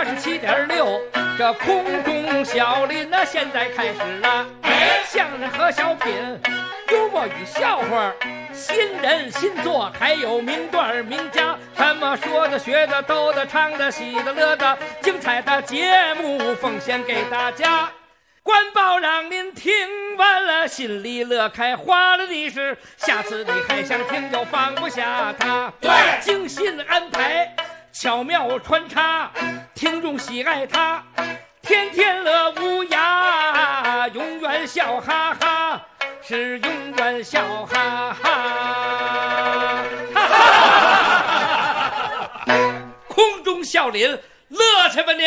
87.6，这空中小林呢，现在开始了。相声和小品，幽默与笑话，新人新作，还有名段名家，什么说的、学的、逗的、唱的、喜的、乐的，精彩的节目奉献给大家。官报让您听完了，心里乐开花了的是，下次你还想听就放不下它。对，精心安排，巧妙穿插，听众喜爱它，天天乐无涯，永远笑哈哈，是永远笑哈哈。空中笑林，乐去吧您！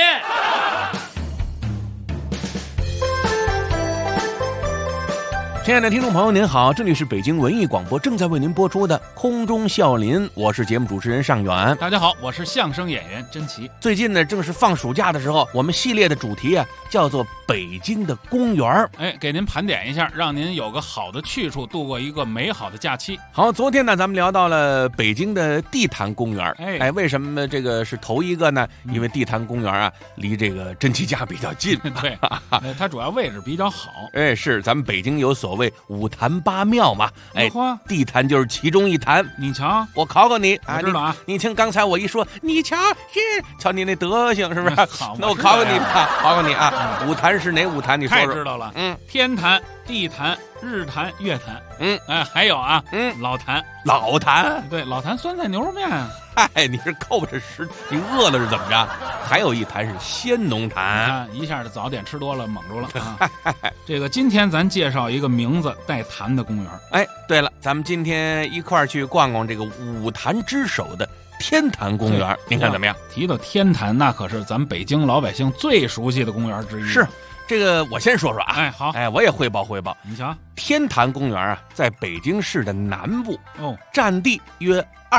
亲爱的听众朋友您好，这里是北京文艺广播正在为您播出的空中笑林，我是节目主持人尚远。 大家好，我是相声演员甄奇。 最近呢正是放暑假的时候，我们系列的主题啊叫做北京的公园。 给您盘点一下，让您有个好的去处，度过一个美好的假期。 好，昨天呢咱们聊到了北京的地坛公园。为什么这个是头一个呢？因为地坛公园啊离这个甄奇家比较近。 对，它主要位置比较好。 是咱们北京有所谓五坛八庙嘛，地坛就是其中一坛。 你瞧， 我考考你啊，知道啊？ 你听刚才我一说，你瞧，瞧你那德行是不是？ 好， 那我考考你啊，考考你啊，五坛是哪五坛？你说说。 太知道了，天坛、地坛、日坛、月坛，还有啊，老坛， 老坛， 对，老坛酸菜牛肉面啊。 你是扣着食，你饿了是怎么着？还有一坛是鲜农坛， 一下子早点吃多了，蒙住了啊。这个今天咱介绍一个名字带坛的公园。 对了，咱们今天一块儿去逛逛这个五坛之首的天坛公园，您看怎么样？ 提到天坛，那可是咱们北京老百姓最熟悉的公园之一。 是。这个我先说说啊， 好， 我也汇报。 你瞧， 天坛公园啊，在北京市的南部，占地约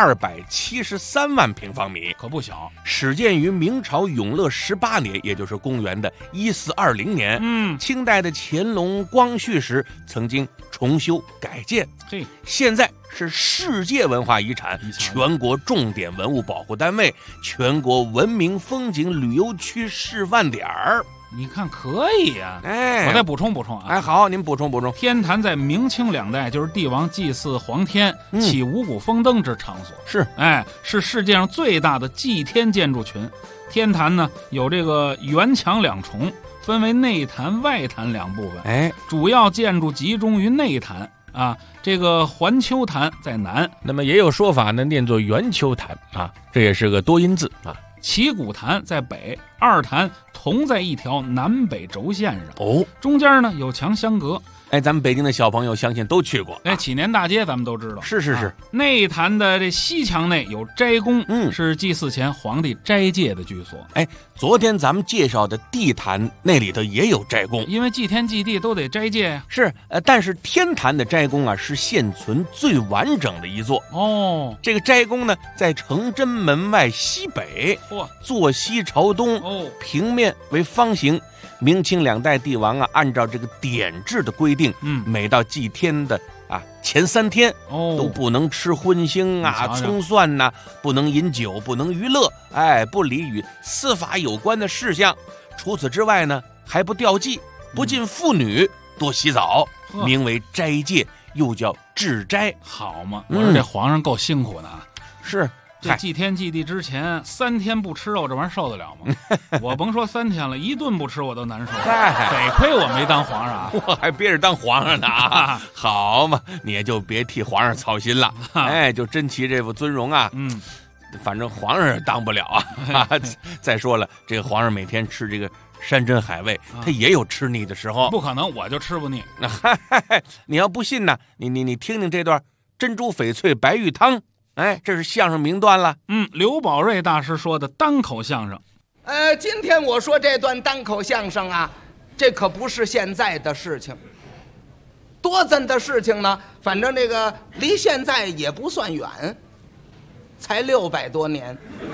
273万平方米， 可不小。 始建于明朝永乐18年，也就是公元的1420年。清代的乾隆、光绪时曾经重修改建。现在是世界文化遗产，全国重点文物保护单位，全国文明风景旅游区示范点儿。 你看可以啊，我再补充啊。 好，您补充。 天坛在明清两代就是帝王祭祀皇天、起五谷丰登之场所，是世界上最大的祭天建筑群。天坛呢有这个圆墙两重，分为内坛、外坛两部分。主要建筑集中于内坛啊，这个环丘坛在南， 那么也有说法呢，念作圆丘坛啊，这也是个多音字啊。 旗鼓坛在北，二坛同在一条南北轴线上。中间呢有墙相隔。 咱们北京的小朋友相信都去过。 启年大街咱们都知道。 是。 内坛的这西墙内有斋宫，是祭祀前皇帝斋戒的居所。 昨天咱们介绍的地坛那里头也有斋宫， 因为祭天祭地都得斋戒呀。 是，但是天坛的斋宫啊是现存最完整的一座。这个斋宫呢在承真门外西北，坐西朝东，平面为方形。明清两代帝王啊，按照这个典制的规定，每到祭天的前3天，都不能吃荤腥啊、葱蒜呐，不能饮酒，不能娱乐，不理与司法有关的事项。除此之外呢，还不吊祭，不禁妇女，多洗澡，名为斋戒，又叫治斋。 好嘛，我说这皇上够辛苦的啊。 是。 这祭天祭地之前3天不吃肉，这玩意儿受得了吗？我甭说3天了，1顿不吃我都难受。得亏我没当皇上， 我还憋着当皇上呢啊！好嘛，你也就别替皇上操心了。就珍奇这副尊容啊，反正皇上当不了啊。再说了，这个皇上每天吃这个山珍海味，他也有吃腻的时候。 不可能，我就吃不腻。 你要不信呢，你听听这段珍珠翡翠白玉汤。这是相声名段了。 刘宝瑞大师说的单口相声。 今天我说这段单口相声啊，这可不是现在的事情，多咱的事情呢？反正这个离现在也不算远，才600多年。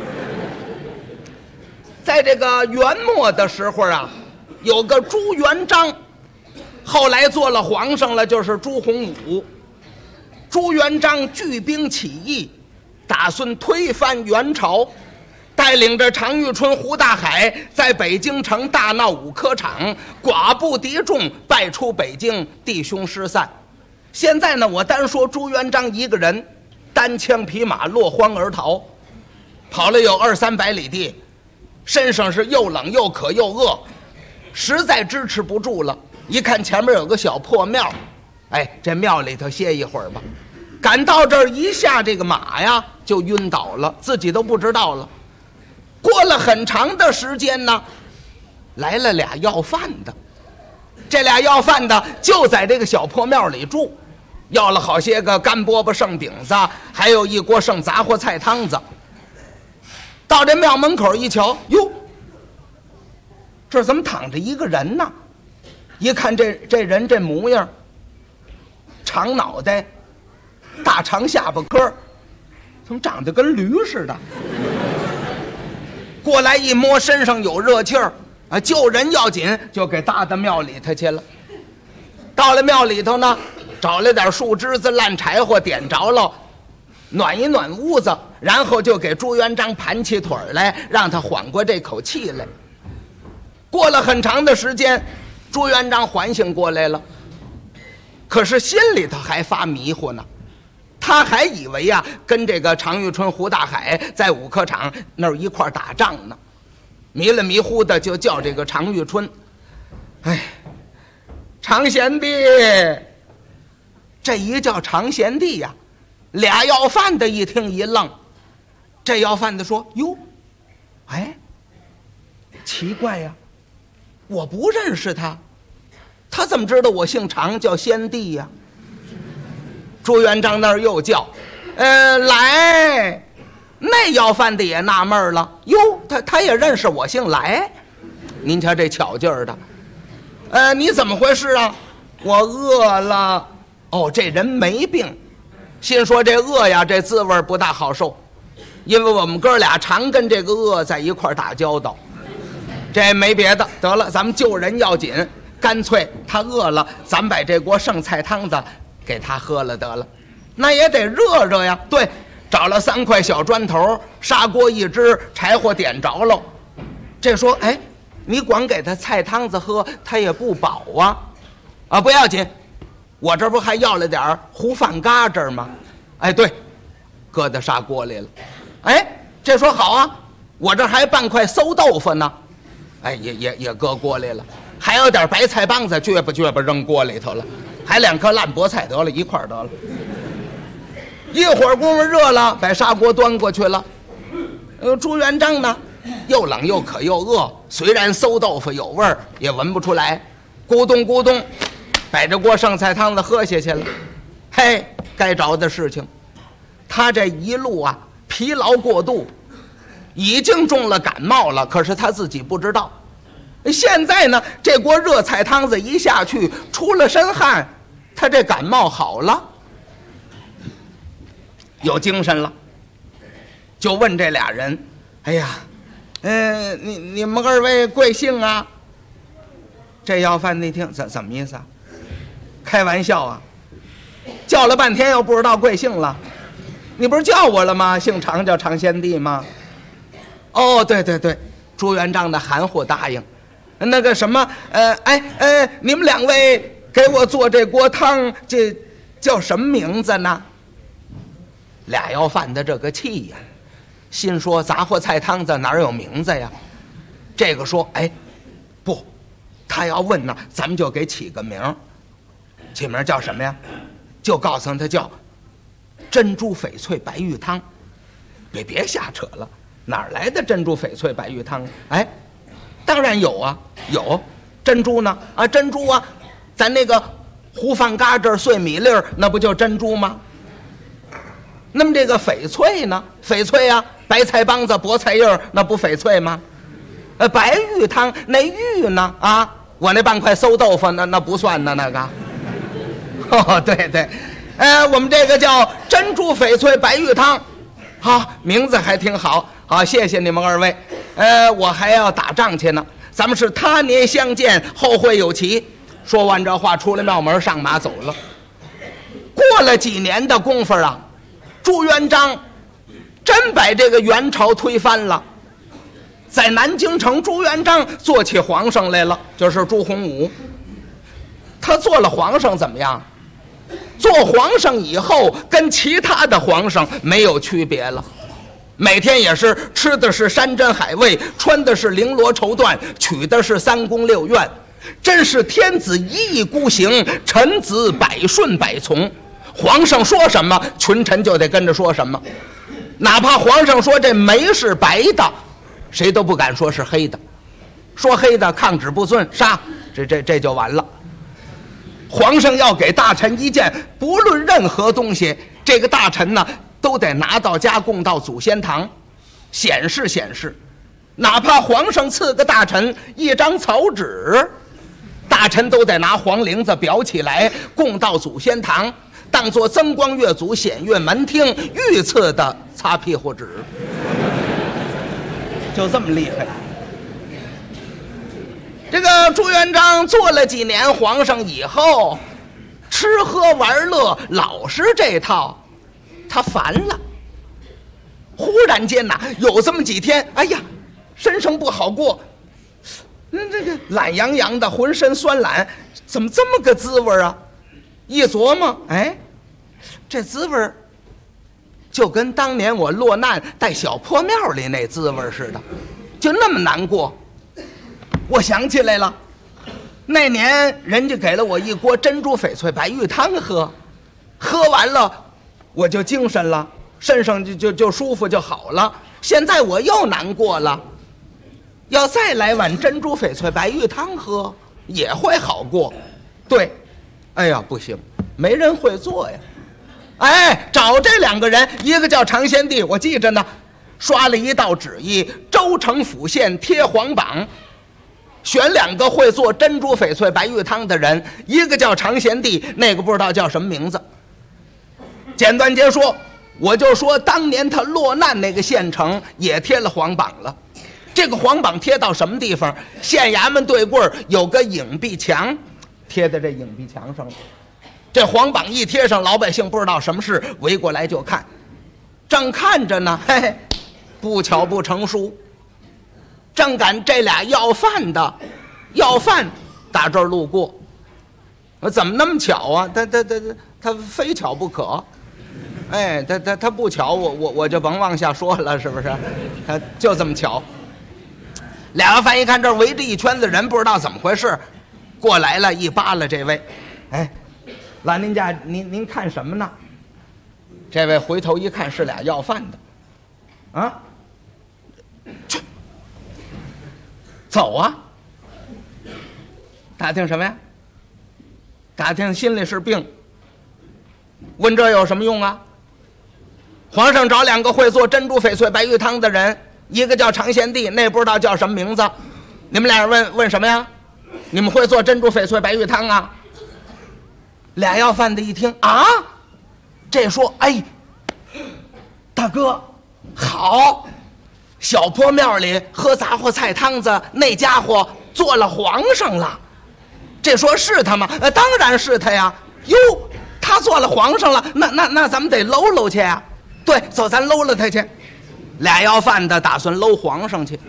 在这个元末的时候啊，有个朱元璋，后来做了皇上了，就是朱洪武。朱元璋聚兵起义，打算推翻元朝， 带领着常遇春、胡大海在北京城大闹5科场，寡不敌众，败出北京，弟兄失散。现在呢，我单说朱元璋一个人，单枪匹马落荒而逃，跑了有200-300里地，身上是又冷又渴又饿，实在支持不住了。一看前面有个小破庙，哎，这庙里头歇一会儿吧。赶到这儿一下这个马呀就晕倒了，自己都不知道了。过了很长的时间呢，来了俩要饭的，这俩要饭的就在这个小破庙里住，要了好些个干饽饽剩饼子，还有一锅剩杂货菜汤子。到这庙门口一瞧，哟，这怎么躺着一个人呢？一看这人这模样，长脑袋，大长下巴颏，怎么长得跟驴似的？过来一摸，身上有热气儿啊，救人要紧，就给搭到庙里头去了。到了庙里头呢，找了点树枝子、烂柴火，点着了，暖一暖屋子，然后就给朱元璋盘起腿来，让他缓过这口气来。过了很长的时间，朱元璋缓醒过来了，可是心里头还发迷糊呢。他还以为呀，跟这个常遇春、胡大海在5科场那儿一块打仗呢，迷了迷糊的就叫这个常遇春：“哎，常贤弟。”这一叫常贤弟呀，俩要饭的一听一愣。这要饭的说：“哟，哎，奇怪呀，我不认识他，他怎么知道我姓常叫先帝呀？”朱元璋那儿又叫：“来！”那要饭的也纳闷了，哟，他也认识我姓来，您瞧这巧劲儿的。你怎么回事啊？我饿了。哦，这人没病，心说这饿呀，这滋味不大好受，因为我们哥俩常跟这个饿在一块打交道。这没别的，得了，咱们救人要紧，干脆他饿了，咱把这锅剩菜汤子给他喝了得了，那也得热热呀。对，找了3块小砖头，砂锅一只，柴火点着了。这说：“哎，你光给他菜汤子喝，他也不饱啊。”啊，不要紧，我这不还要了点糊饭嘎吱吗？哎，对，搁到砂锅里了。哎，这说好啊，我这还半块馊豆腐呢，哎，也搁锅里了。还有点白菜帮子，撅吧扔锅里头了。还2颗烂菠菜，得了，一块得了。一会儿功夫热了，把砂锅端过去了。朱元璋呢，又冷又渴又饿，虽然馊豆腐有味儿，也闻不出来，咕咚咕咚，把这锅剩菜汤子喝下去了。嘿，该着的事情，他这一路啊疲劳过度，已经中了感冒了，可是他自己不知道。现在呢，这锅热菜汤子一下去，出了身汗，他这感冒好了，有精神了，就问这俩人：“哎呀，你们2位贵姓啊？”这要饭的一听，怎么意思啊？开玩笑啊！叫了半天又不知道贵姓了，你不是叫我了吗？姓常叫常先帝吗？哦，对，朱元璋的含糊答应。那个什么，你们2位给我做这锅汤，这叫什么名字呢？俩要饭的这个气呀，心说杂货菜汤子哪有名字呀？这个说：“哎，不，他要问呢，咱们就给起个名，起名叫什么呀？就告诉他叫珍珠翡翠白玉汤。别瞎扯了，哪来的珍珠翡翠白玉汤？哎。”当然有啊，有珍珠呢啊，珍珠啊，咱那个糊饭嘎吱碎米粒儿，那不就珍珠吗？那么这个翡翠呢？翡翠啊，白菜帮子、菠菜叶儿，那不翡翠吗？白玉汤那玉呢？啊，我那半块馊豆腐那不算呢，那个。哦，对，我们这个叫珍珠翡翠白玉汤，好，名字还挺好。好，谢谢你们2位。我还要打仗去呢，咱们是他年相见，后会有期。说完这话，出了庙门，上马走了。过了几年的功夫啊，朱元璋真把这个元朝推翻了， 在南京城朱元璋做起皇上来了，就是朱洪武。他做了皇上怎么样？做皇上以后跟其他的皇上没有区别了，每天也是吃的是山珍海味，穿的是绫罗绸缎，娶的是三宫六院，真是天子一意孤行，臣子百顺百从。皇上说什么，群臣就得跟着说什么，哪怕皇上说这煤是白的，谁都不敢说是黑的，说黑的抗旨不遵，杀，这就完了。皇上要给大臣一件不论任何东西，这个大臣呢都得拿到家供到祖先堂显示显示，哪怕皇上赐个大臣一张草纸，大臣都得拿黄绫子裱起来供到祖先堂，当作增光越祖显越门厅御赐的擦屁股纸，就这么厉害。这个朱元璋做了几年皇上以后，吃喝玩乐老是这套，他烦了。忽然间呐，有这么几天，哎呀，身上不好过，这个懒洋洋的，浑身酸懒，怎么这么个滋味啊？一琢磨，哎，这滋味就跟当年我落难在小破庙里那滋味似的，就那么难过。我想起来了，那年人家给了我一锅珍珠翡翠白玉汤喝，喝完了我就精神了，身上就舒服就好了。现在我又难过了，要再来碗珍珠翡翠白玉汤喝也会好过。对，哎呀不行，没人会做呀。哎，找这两个人，一个叫常先帝，我记着呢，刷了一道旨意，州城府县贴皇榜，选两个会做珍珠翡翠白玉汤的人，一个叫常贤帝，那个不知道叫什么名字。简短截说，我就说当年他落难那个县城也贴了皇榜了。这个皇榜贴到什么地方？县衙门对过有个影壁墙，贴在这影壁墙上了。这皇榜一贴上，老百姓不知道什么事，围过来就看。正看着呢，嘿嘿，不巧不成书。正赶这俩要饭的，要饭打这儿路过，怎么那么巧啊？他非巧不可，哎，他不巧，我就甭往下说了，是不是？他就这么巧。俩要饭一看这儿围着一圈子人，不知道怎么回事，过来了，一扒拉这位，哎，老人家您看什么呢？这位回头一看是俩要饭的，啊，去。走啊！打听什么呀？打听心里是病。问这有什么用啊？皇上找两个会做珍珠翡翠白玉汤的人，一个叫常贤帝，那不知道叫什么名字。你们俩问什么呀？你们会做珍珠翡翠白玉汤啊？俩要饭的一听啊，这说哎，大哥好。小坡庙里喝杂货菜汤子那家伙做了皇上了，这说是他吗？当然是他呀。哟，他做了皇上了，那咱们得搂搂去呀。对，走，咱搂了他去。俩要饭的打算搂皇上去，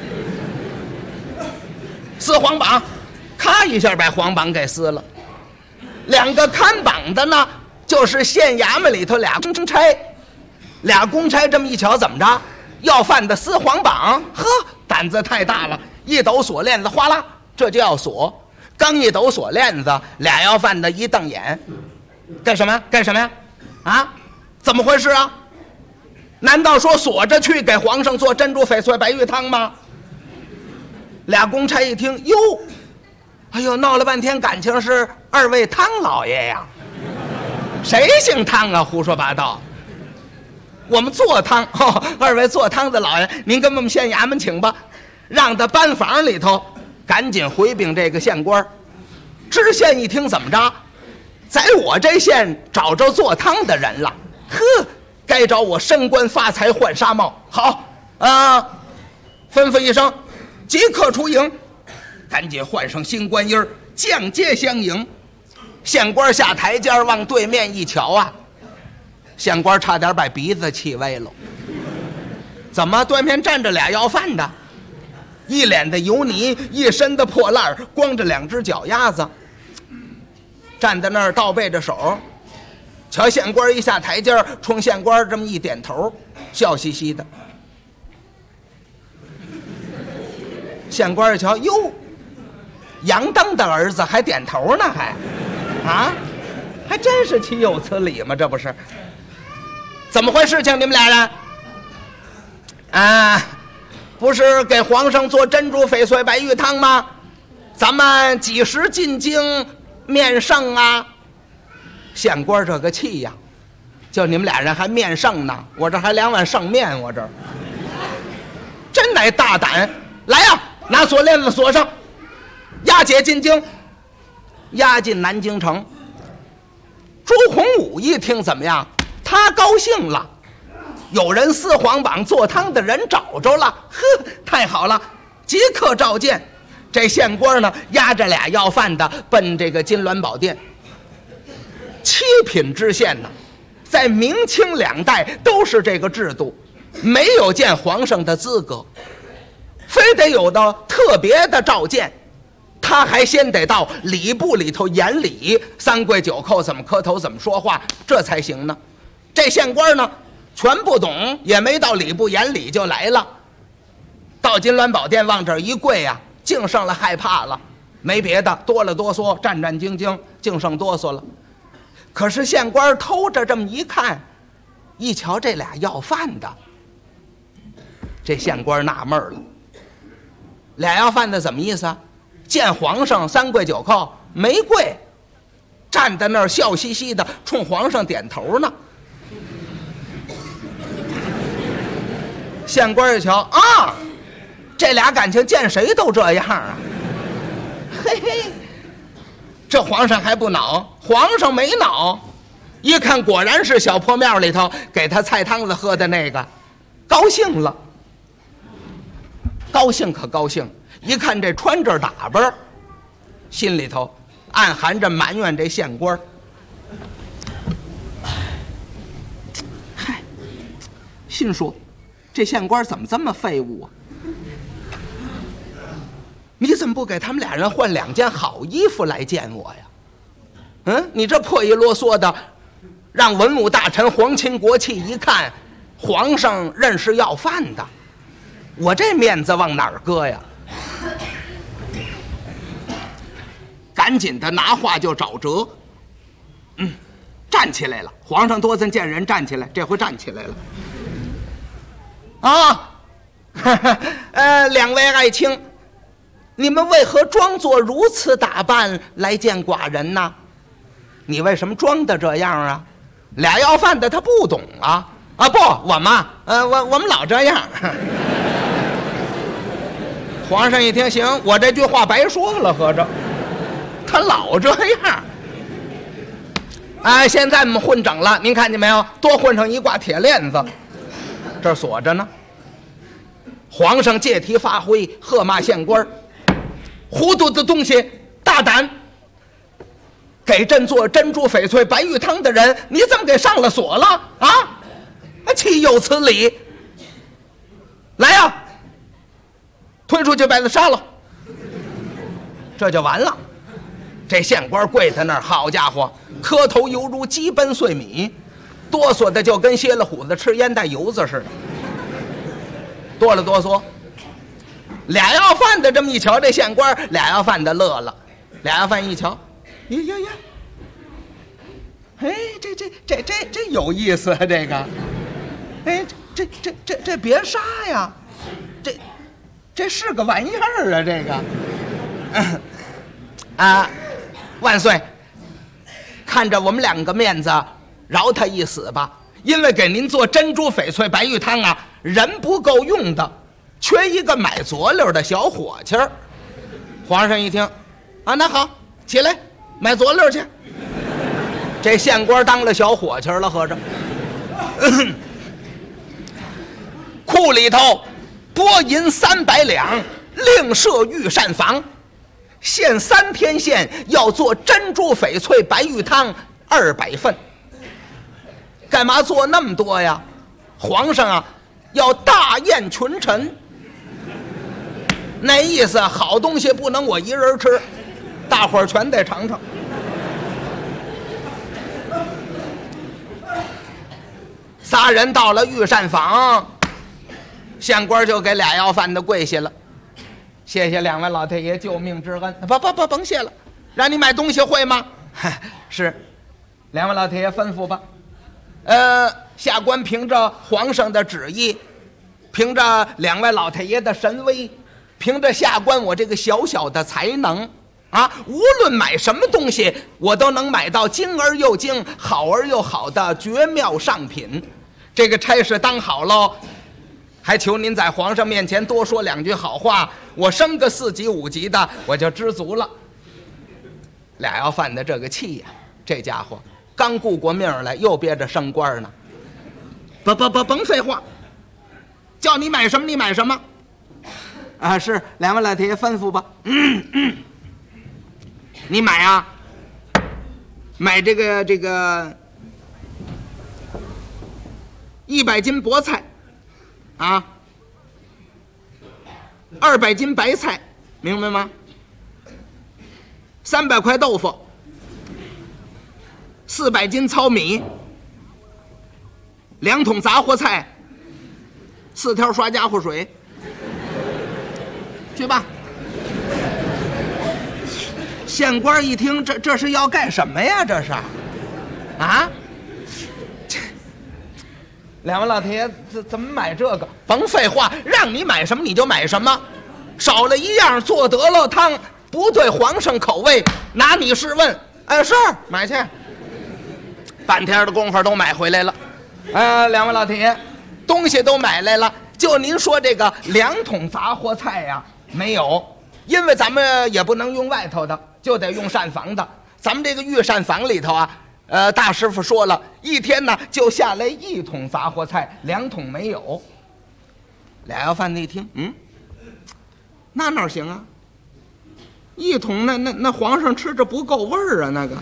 撕皇榜，咔一下把皇榜给撕了。两个看榜的呢，就是县衙门里头俩公差，俩公差这么一瞧，怎么着？要饭的撕皇榜，呵，胆子太大了，一抖锁链子，哗啦，这就要锁。刚一抖锁链子，俩要饭的一瞪眼，干什么呀？干什么呀？啊，怎么回事啊？难道说锁着去给皇上做珍珠翡翠白玉汤吗？俩公差一听，哟，哎呦，闹了半天感情是二位汤老爷呀？谁姓汤啊？胡说八道。我们做汤，二位做汤的老爷，您跟我们县衙门请吧，让他班房里头赶紧回禀这个县官。知县一听，怎么着，在我这县找着做汤的人了，呵，该找我升官发财换纱帽。好啊，吩咐一声，即刻出营，赶紧换上新官衣儿，降阶相迎。县官下台阶往对面一瞧啊，县官差点把鼻子气歪了。怎么对面站着俩要饭的？ 一脸的油泥，一身的破烂，光着2只脚丫子，站在那儿倒背着手。瞧县官一下台阶，冲县官这么一点头，笑嘻嘻的。县官一瞧，哟，杨登的儿子还点头呢，还真是岂有此理吗？这不是怎么回事情？你们俩人不是给皇上做珍珠翡翠白玉汤吗？咱们几时进京面圣啊？县官这个气呀，就你们俩人还面圣呢，我这还2碗圣面，我这真乃大胆！来呀，拿锁链子锁上，押解进京，押进南京城。朱洪武一听怎么样？他高兴了，有人撕黄榜做汤的人找着了，呵，太好了，即刻召见。这县官呢，押着俩要饭的奔这个金銮宝殿。7品知县呢，在明清2代都是这个制度，没有见皇上的资格，非得有的特别的召见，他还先得到礼部里头言礼，3跪9叩怎么磕头怎么说话，这才行呢。这县官呢，全不懂，也没到礼部言礼就来了，到金銮宝殿往这一跪啊，净剩了害怕了，没别的，哆了哆嗦，战战兢兢，净剩哆嗦了。可是县官偷着这么一看，一瞧这俩要饭的，这县官纳闷了，俩要饭的怎么意思啊？见皇上3跪9叩没跪，站在那儿笑嘻嘻的冲皇上点头呢。县官一瞧啊，这俩感情见谁都这样啊，嘿嘿，这皇上还不恼？皇上没恼，一看果然是小破庙里头给他菜汤子喝的那个，高兴了。高兴可高兴，一看这穿着打扮，心里头暗含着埋怨这县官。嗨，心说这县官怎么这么废物啊？你怎么不给他们俩人换2件好衣服来见我呀？你这破衣啰嗦的，让文武大臣皇亲国戚一看，皇上认识要饭的，我这面子往哪儿搁呀？赶紧的拿话就找辙。站起来了，皇上多次见人站起来，这回站起来了。2位爱卿，你们为何装作如此打扮来见寡人呢？你为什么装的这样啊？俩要饭的他不懂啊！不，我们老这样。皇上一听，行，我这句话白说了，合着他老这样。现在我们混整了，您看见没有？多混上一挂铁链子，这锁着呢。皇上借题发挥，喝骂县官，糊涂的东西，大胆！给朕做珍珠翡翠白玉汤的人，你怎么给上了锁了啊？岂有此理！来呀，推出去把他杀了，这就完了。这县官跪在那儿，好家伙，磕头犹如鸡奔碎米，哆嗦的就跟歇了虎子吃烟带油子似的，哆了哆嗦。俩要饭的这么一瞧，这县官俩要饭的乐了，俩要饭一瞧，呀，这有意思啊，这个，这别杀呀，这是个玩意儿啊，这个，万岁，看着我们2个面子，饶他一死吧，因为给您做珍珠翡翠白玉汤啊，人不够用的，缺一个买佐料的小伙计儿。皇上一听，那好，起来买佐料去。这县官当了小伙计了，合着。库里头拨银300两，另设御膳房，限3天限，要做珍珠翡翠白玉汤200份。干嘛做那么多呀？皇上啊，要大宴群臣。 那意思好东西不能我一人吃，大伙儿全得尝尝。仨人到了御膳房，县官就给俩要饭的跪下了，谢谢两位老太爷救命之恩。甭谢了，让你买东西会吗？是，两位老太爷吩咐吧。下官凭着皇上的旨意，凭着两位老太爷的神威，凭着下官我这个小小的才能啊，无论买什么东西，我都能买到精而又精、好而又好的绝妙上品。这个差事当好喽，还求您在皇上面前多说两句好话，我升个4级5级的，我就知足了。俩要饭的这个气呀，这家伙刚顾过命来，又憋着升官呢。甭废话，叫你买什么你买什么。啊，是两位老太爷吩咐吧。你买啊，买这个100斤菠菜，啊，200斤白菜，明白吗？300块豆腐，400斤糙米，2桶杂货菜，4条刷家伙水，去吧。县官一听，这是要干什么呀？这是，啊？两位老太爷怎么买这个？甭废话，让你买什么你就买什么，少了一样做得了汤，不对皇上口味，拿你试问。哎，是买去。半天的功夫都买回来了。两位老太爷，东西都买来了，就您说这个2桶杂货菜呀，没有，因为咱们也不能用外头的，就得用膳房的。咱们这个御膳房里头啊，大师傅说了，一天呢就下来1桶杂货菜，2桶没有。俩要饭的一听，那哪行啊？1桶那皇上吃着不够味儿啊，那个。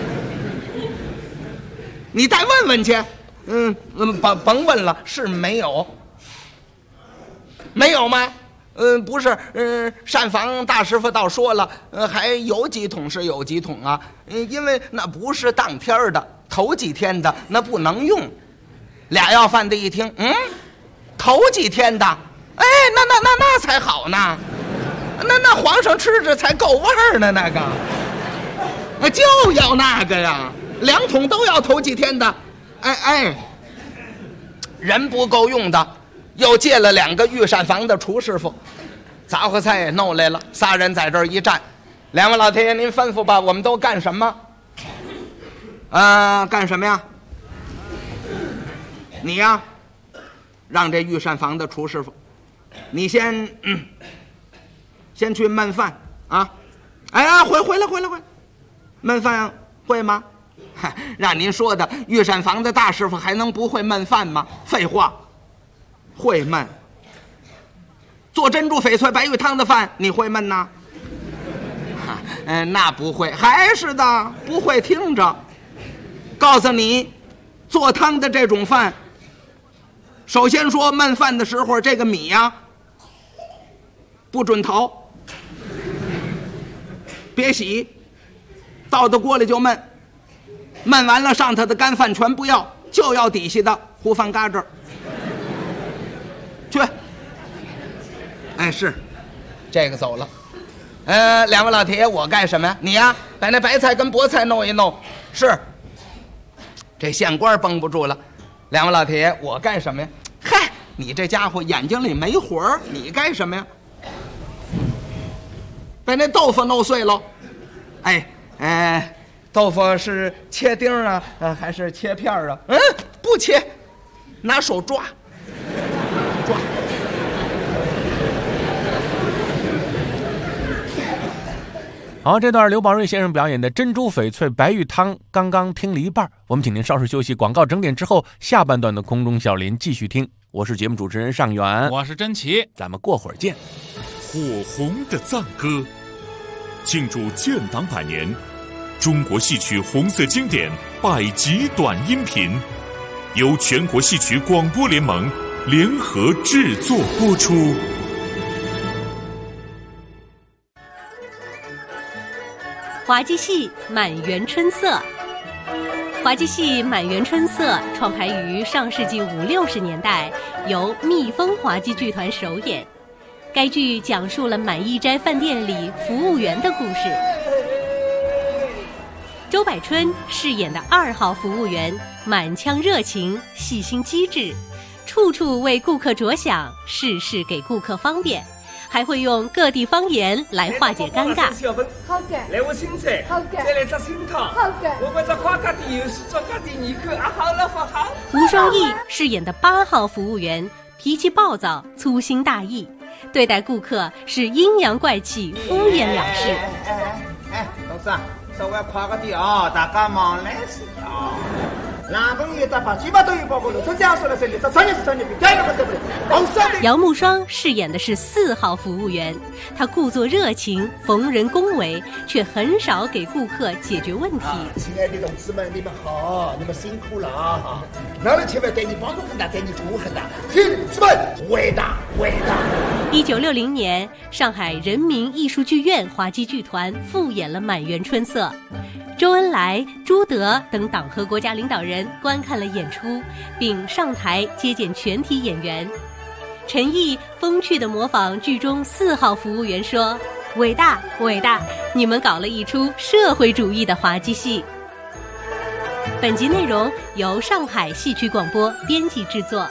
你再问问去。甭问了，是没有。没有吗？不是，膳房大师傅倒说了，还有几桶是有几桶啊，因为那不是当天的，头几天的那不能用。俩要饭的一听，头几天的，哎，那才好呢，那皇上吃着才够味儿呢，那个，就要那个呀，2桶都要头几天的，哎，人不够用的。又借了2个御膳房的厨师傅，杂货菜也弄来了。仨人在这儿一站，两位老太爷您吩咐吧，我们都干什么？干什么呀？你呀，让这御膳房的厨师傅，你先去焖饭啊！哎呀，回来，焖饭会吗？让您说的，御膳房的大师傅还能不会焖饭吗？废话。会焖，做珍珠翡翠白玉汤的饭你会焖呐？那不会，还是的，不会。听着，告诉你，做汤的这种饭，首先说焖饭的时候，这个米呀，不准淘，别洗，倒到锅里就焖，焖完了上头的干饭全不要，就要底下的糊饭嘎吱。去，哎，是，这个走了。两位老铁，我干什么呀？你呀，把那白菜跟菠菜弄一弄。是，这县官绷不住了。两位老铁，我干什么呀？嗨，你这家伙眼睛里没活儿，你干什么呀？把那豆腐弄碎喽。哎，豆腐是切丁啊，还是切片啊？不切，拿手抓。 好，这段刘宝瑞先生表演的珍珠翡翠白玉汤刚刚听了一半，我们请您稍事休息，广告整点之后，下半段的空中小林继续听。我是节目主持人尚远， 我是甄奇， 咱们过会儿见。 火红的赞歌，庆祝建党100年，中国戏曲红色经典100集短音频，由全国戏曲广播联盟联合制作播出。 滑稽戏《满园春色》。滑稽戏《满园春色》创排于上世纪50、60年代，由蜜蜂滑稽剧团首演。该剧讲述了满意斋饭店里服务员的故事。周柏春饰演的2号服务员，满腔热情，细心机智，处处为顾客着想，事事给顾客方便，还会用各地方言来化解尴尬。 好嘅，来碗青菜，好嘅，再来只清汤，好嘅，我把这花家的油是做家的你看啊，好了好好。 吴双义饰演的8号服务员，脾气暴躁，粗心大意，对待顾客是阴阳怪气，敷衍了事。 董事，稍微快个点啊，大家忙来事啊。男朋友的把鸡巴都有包裹了，这家说了这里，这专业是专业，该那么对不对？ 姚慕双饰演的是4号服务员，他故作热情，逢人恭维，却很少给顾客解决问题。 亲爱的同志们，你们好，你们辛苦了啊！哪里前面对你帮助很大，对你服务很大，同志们伟大伟大 ！1960年，上海人民艺术剧院滑稽剧团复演了《满园春色》。周恩来、朱德等党和国家领导人观看了演出，并上台接见全体演员。陈毅风趣地模仿剧中4号服务员说：“伟大，伟大！你们搞了一出社会主义的滑稽戏。”本集内容由上海戏曲广播编辑制作。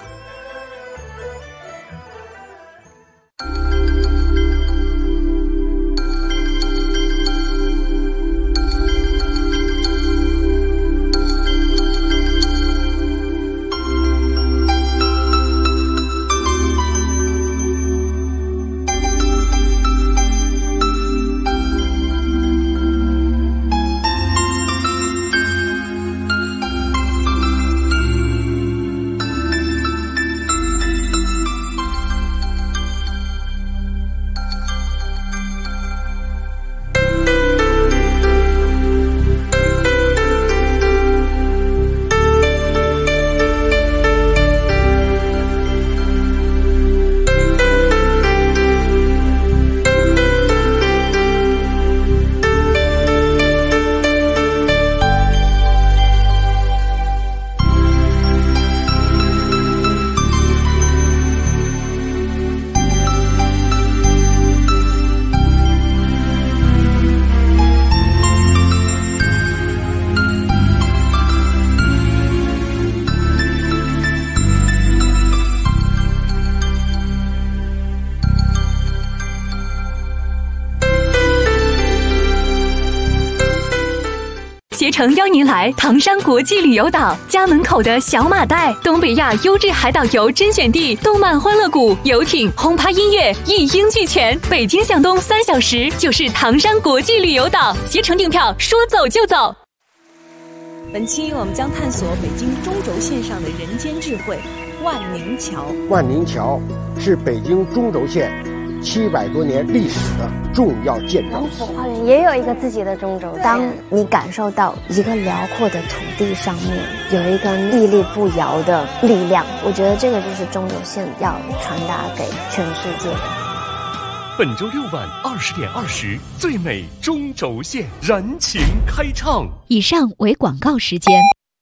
携程邀您来唐山国际旅游岛，家门口的小马代，东北亚优质海岛游甄选地，动漫欢乐谷、游艇、轰趴音乐一应俱全。北京向东3小时就是唐山国际旅游岛，携程订票说走就走。 本期我们将探索北京中轴线上的人间智慧——万宁桥。 万宁桥是北京中轴线700多年历史的重要建筑。 王府花园也有一个自己的中轴线。当你感受到一个辽阔的土地上面有一个屹立不摇的力量，我觉得这个就是中轴线要传达给全世界的。 本周6晚20点20，最美中轴线燃情开唱。 以上为广告时间。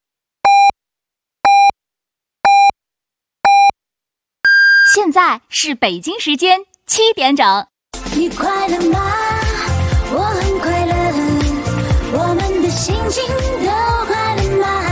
现在是北京时间7点整。 你快乐吗？我很快乐，我们的心情都快乐吗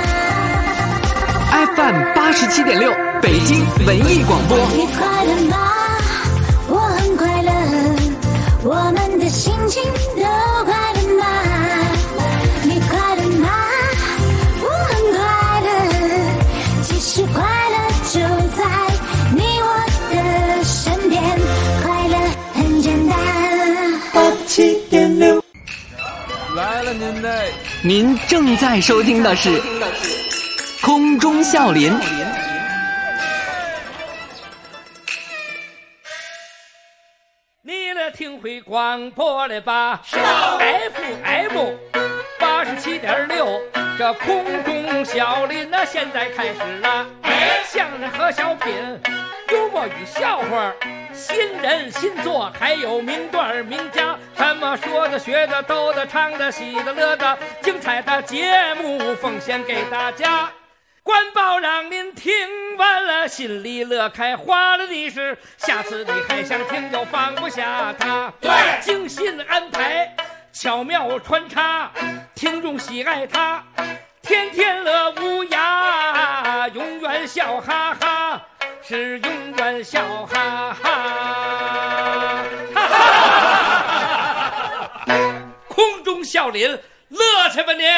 ？FM87.6，北京文艺广播。 你快乐吗？我很快乐，我们的心情都快乐吗？你快乐吗？我很快乐，其实快乐就在你我的身边，快乐很简单。87.6 来了您的，您正在收听的是空中笑林。 你来听会广播了吧？FM 87.6，这空中笑林那现在开始了。相声和小品，幽默与笑话，新人新作，还有名段名家，什么说的、学的、逗的、唱的、喜的、乐的，精彩的节目奉献给大家。官报让您听完了心里乐开花了的是，下次你还想听就放不下它。对，精心安排，巧妙穿插，听众喜爱它，天天乐无涯，永远笑哈哈，是永远笑哈哈。空中笑林，乐去吧您！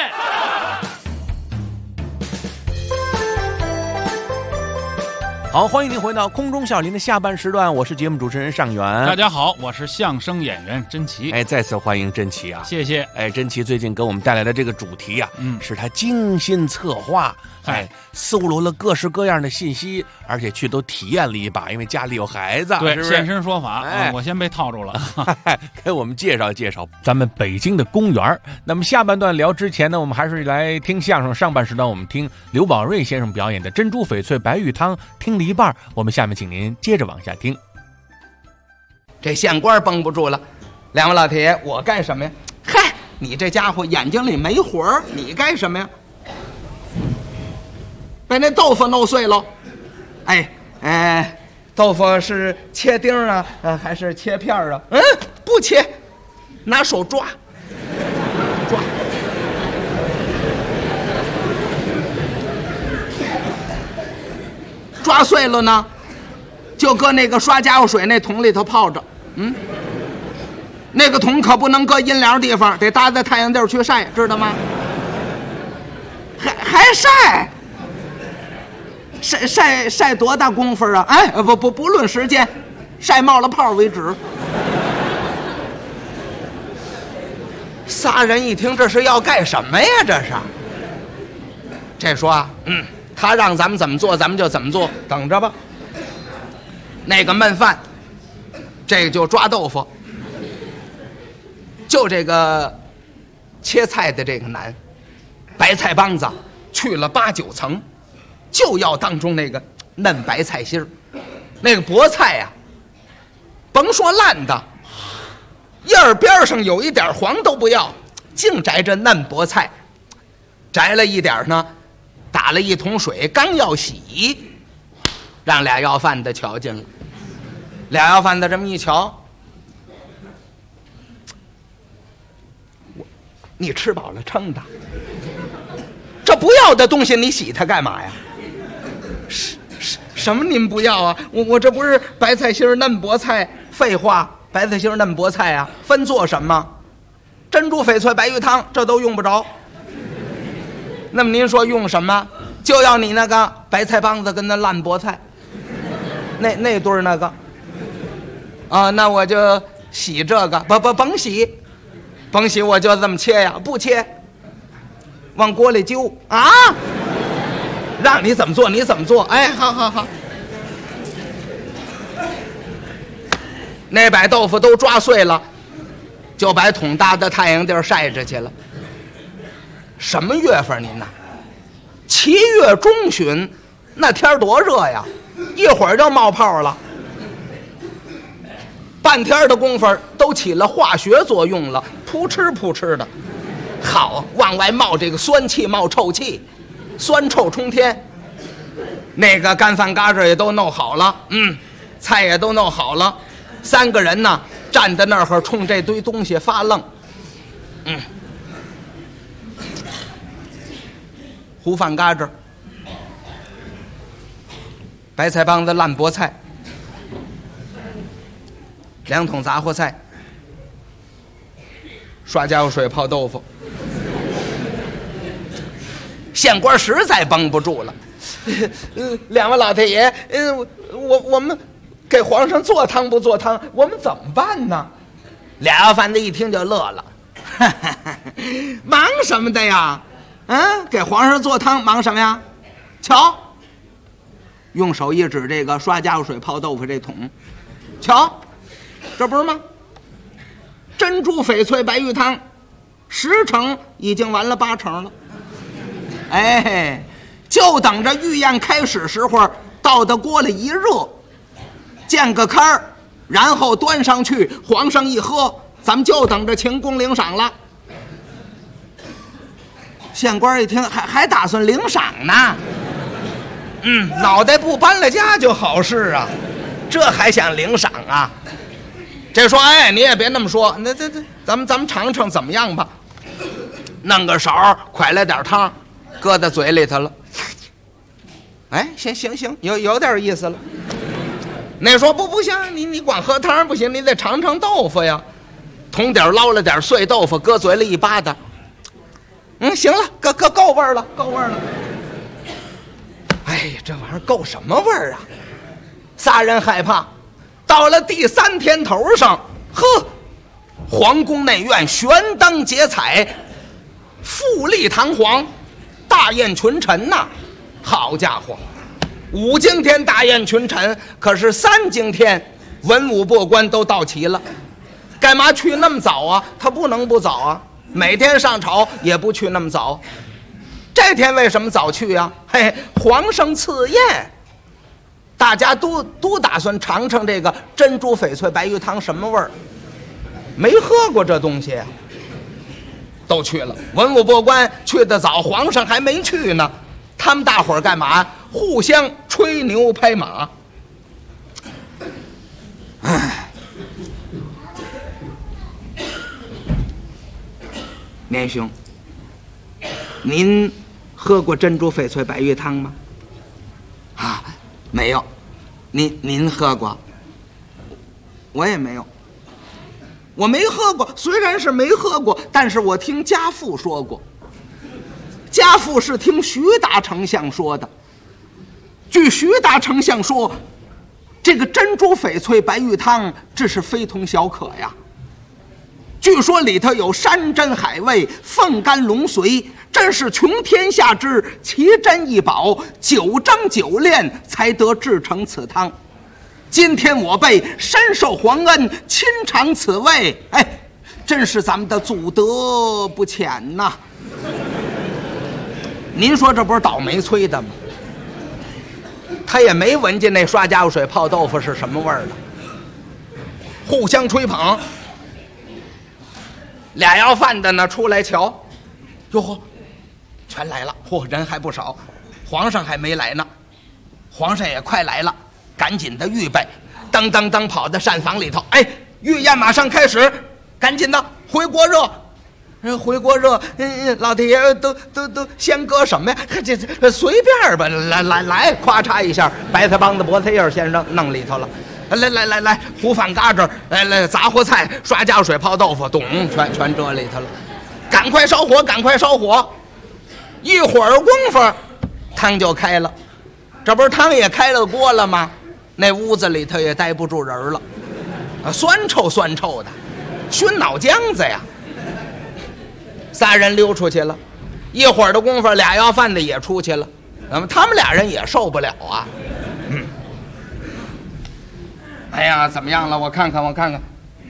好，欢迎您回到空中笑林的下半时段，我是节目主持人尚元。 大家好，我是相声演员甄奇。 哎，再次欢迎甄奇啊！ 谢谢。 哎，甄奇最近给我们带来的这个主题啊，是他精心策划，搜罗了各式各样的信息，而且去都体验了一把，因为家里有孩子， 对， 是不是现身说法。我先被套住了， 给我们介绍介绍咱们北京的公园。那么下半段聊之前呢，我们还是来听相声。上半时段我们听刘宝瑞先生表演的珍珠翡翠白玉汤，听了一半，我们下面请您接着往下听。 这县官绷不住了，两位老铁爷，我干什么呀？嗨，你这家伙眼睛里没活儿，你干什么呀？把那豆腐弄碎喽！豆腐是切丁啊，还是切片啊？不切，拿手抓，抓碎了呢，就搁那个刷家伙水那桶里头泡着。那个桶可不能搁阴凉地方，得搭在太阳地去晒，知道吗？还晒多大功夫啊？不论时间，晒冒了泡为止。仨人一听这是要干什么呀？这说啊，他让咱们怎么做，咱们就怎么做，等着吧。那个焖饭，这个就抓豆腐，就这个切菜的这个难，白菜帮子去了8、9层。就要当中那个嫩白菜心儿，那个菠菜呀，甭说烂的，叶儿边上有一点黄都不要，净摘这嫩菠菜，摘了一点呢，打了一桶水，刚要洗，让俩要饭的瞧见了。俩要饭的这么一瞧，你吃饱了撑的，这不要的东西你洗它干嘛呀？什么您不要啊？我这不是白菜心嫩菠菜？废话，白菜心嫩菠菜啊，分做什么？珍珠翡翠白玉汤这都用不着。那么您说用什么？就要你那个白菜帮子跟那烂菠菜，那对儿那个啊，那我就洗这个，甭洗，我就这么切呀，不切，往锅里揪啊。让你怎么做你怎么做，好。那把豆腐都抓碎了，就把桶搭到太阳地晒着去了。什么月份您呐？7月中旬，那天多热呀，一会儿就冒泡了。半天的功夫都起了化学作用了，扑哧的，好，往外冒这个酸气，冒臭气。酸臭冲天，那个干饭嘎子也都弄好了，菜也都弄好了，3个人呢站在那儿冲这堆东西发愣，糊饭嘎子，白菜帮子烂菠菜，2桶杂货菜，刷家伙水泡豆腐。县官实在绷不住了，两位老太爷，我们给皇上做汤不做汤，我们怎么办呢？俩要饭的一听就乐了，忙什么的呀？给皇上做汤忙什么呀？瞧，用手一指这个刷家伙水泡豆腐这桶，瞧，这不是吗？珍珠翡翠白玉汤，10成已经完了8成了。就等着御宴开始时候，倒到锅里一热，见个开儿，然后端上去，皇上一喝， 咱们就等着请功领赏了。县官一听，还打算领赏呢？脑袋不搬了家就好事啊，这还想领赏啊？这说，哎，你也别那么说，那咱们尝尝怎么样吧？弄个勺，蒯来点汤，搁在嘴里头了。哎，行，有点意思了。那说不行，你光喝汤不行，你得尝尝豆腐呀。桶底捞了点碎豆腐，搁嘴里一扒的。行了，够味儿了，够味儿了。哎呀，这玩意儿够什么味儿啊？仨人害怕。到了第3天头上，呵，皇宫内院悬灯结彩，富丽堂皇，大宴群臣呐！好家伙，5更天大宴群臣，可是3更天文武百官都到齐了。干嘛去那么早啊？他不能不早啊，每天上朝也不去那么早。这天为什么早去啊？嘿，皇上赐宴，大家都打算尝尝这个珍珠翡翠白玉汤什么味儿，没喝过这东西啊，都去了。文武百官去得早，皇上还没去呢。他们大伙儿干嘛？互相吹牛拍马。年兄，您喝过珍珠翡翠白玉汤吗？啊，没有。您喝过？我也没有。我没喝过，虽然是没喝过，但是我听家父说过。家父是听徐达丞相说的。据徐达丞相说，这个珍珠翡翠白玉汤，这是非同小可呀。据说里头有山珍海味、凤肝龙髓，真是穷天下之奇珍异宝，9蒸9炼才得制成此汤。今天我辈深受皇恩，亲尝此味，哎，真是咱们的祖德不浅呐。您说这不是倒霉催的吗？他也没闻见那刷家伙水泡豆腐是什么味儿的，互相吹捧。俩要饭的呢出来瞧，哟呵，全来了，嚯，人还不少。皇上还没来呢，皇上也快来了，赶紧的预备，噔跑到膳房里头，哎，御宴马上开始，赶紧的回锅热。回锅热，老太爷都先搁什么呀？这随便吧，来，咵嚓一下，白菜帮子、菠菜叶先生弄里头了。来，糊饭嘎吱，来杂货菜、刷家水、泡豆腐，咚，全这里头了。赶快烧火，一会儿功夫，汤就开了。这不是汤也开了锅了吗？那屋子里头也待不住人了，酸臭的，熏脑浆子呀。仨人溜出去了，一会儿的功夫，俩要饭的也出去了。那么他们俩人也受不了啊。哎呀，怎么样了？我看看。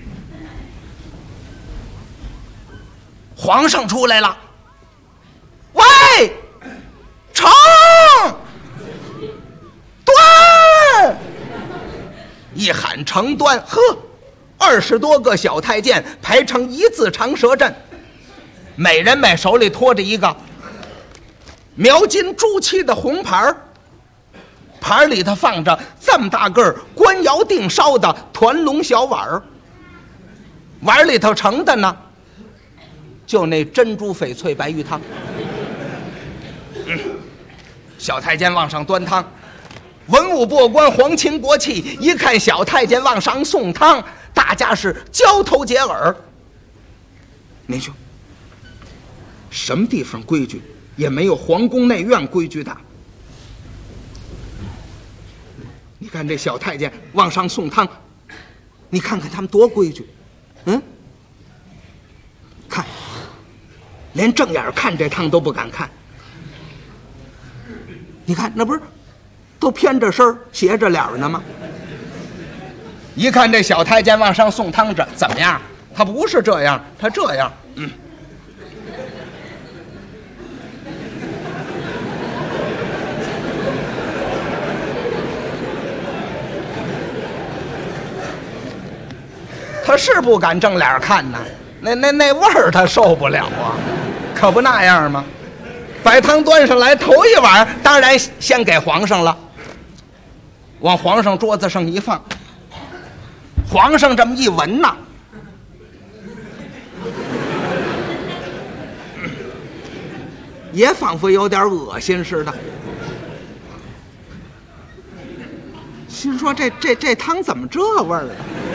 皇上出来了，喂，盛，端，一喊盛端，呵，20多个小太监排成一字长蛇阵。每人手里拖着一个描金朱漆的红盘，盘里头放着这么大个官窑定烧的团龙小碗，碗里头盛的呢，就那珍珠翡翠白玉汤。小太监往上端汤，文武百官、皇亲国戚一看小太监往上送汤，大家是交头接耳。您说什么地方规矩也没有皇宫内院规矩大。你看这小太监往上送汤，你看看他们多规矩，看，连正眼看这汤都不敢看。你看那不是都偏着身斜着脸呢吗？一看这小太监往上送汤着怎么样？他不是这样，他这样， 他是不敢正脸看呐，那味儿他受不了啊，可不那样吗？白汤端上来，头一碗当然先给皇上了，往皇上桌子上一放，皇上这么一闻呐，也仿佛有点恶心似的，心说这汤怎么这味儿啊？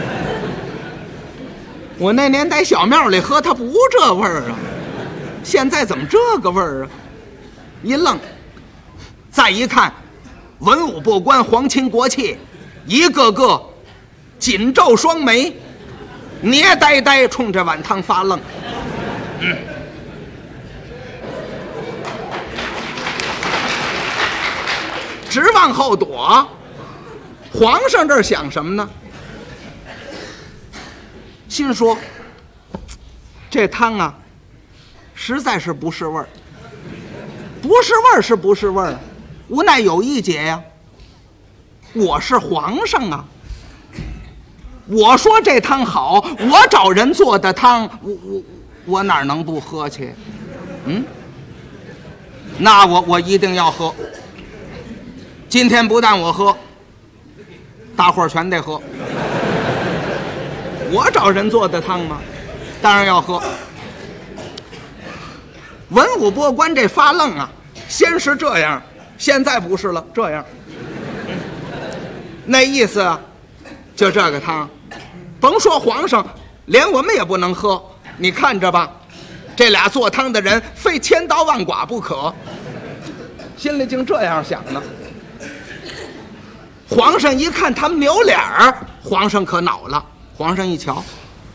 我那年在小庙里喝，它不这味儿啊，现在怎么这个味儿啊？一愣，再一看，文武百官、皇亲国戚，一个个紧皱双眉，捏呆呆冲这碗汤发愣。直往后躲。皇上这儿想什么呢？心说这汤啊实在是不是味儿，不是味儿是不是味儿，无奈有一节呀，我是皇上啊，我说这汤好，我找人做的汤，我哪能不喝去？那我一定要喝。今天不但我喝，大伙儿全得喝。我找人做的汤吗？当然要喝。文武百官这发愣啊，先是这样，现在不是了，这样。那意思啊，就这个汤，甭说皇上，连我们也不能喝。你看着吧，这俩做汤的人非千刀万剐不可。心里竟这样想呢。皇上一看他们扭脸儿，皇上可恼了。皇上一瞧，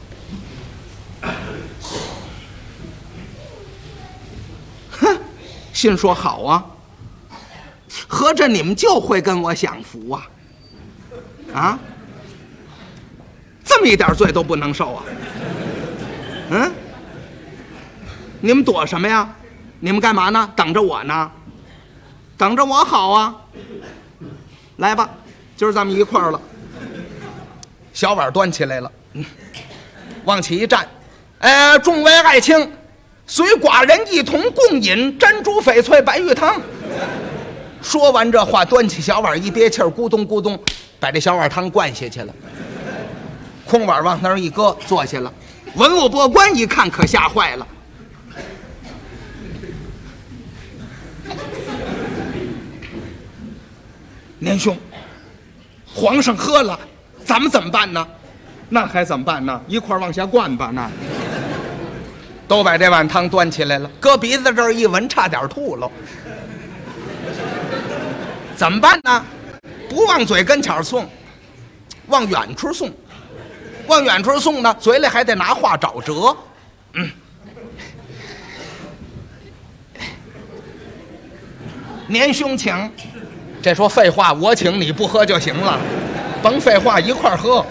哼，心说好啊，合着你们就会跟我享福啊？啊，这么一点罪都不能受啊？你们躲什么呀？你们干嘛呢？等着我呢？等着我好啊！来吧，今儿咱们一块儿了。小碗端起来了，往起一站，众位爱卿，随寡人一同共饮珍珠翡翠白玉汤。说完这话，端起小碗一憋气儿，咕咚咕咚，把这小碗汤灌下去了。空碗往那儿一搁，坐下了。文武百官一看，可吓坏了。年兄，皇上喝了，咱们怎么办呢？那还怎么办呢？一块儿往下灌吧。那都把这碗汤端起来了，搁鼻子这儿一闻，差点吐了。怎么办呢？不往嘴跟前送，往远处送。往远处送呢，嘴里还得拿话找辙。年兄请。这说废话，我请你不喝就行了，甭废话，一块儿喝。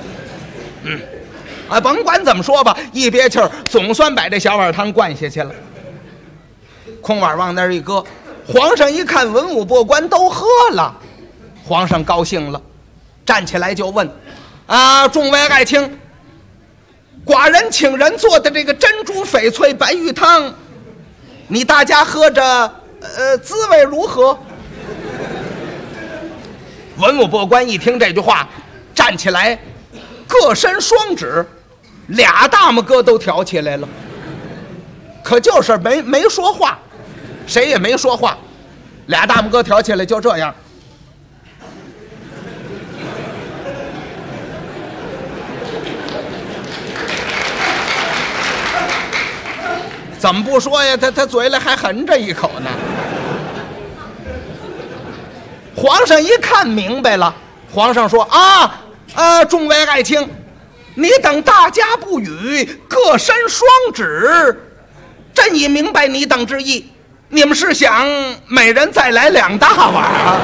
甭管怎么说吧，一憋气儿，总算把这小碗汤灌下去了。空碗往那儿一搁，皇上一看文武百官都喝了，皇上高兴了，站起来就问：众位爱卿，寡人请人做的这个珍珠翡翠白玉汤，你大家喝着，滋味如何？文武百官一听这句话，站起来，各伸双指，俩大拇哥都挑起来了。可就是没说话，谁也没说话，俩大拇哥挑起来，就这样。怎么不说呀？他嘴里还含着一口呢。皇上一看明白了，皇上说：众位爱卿，你等大家不语，各伸双指，朕已明白你等之意。你们是想每人再来2大碗啊？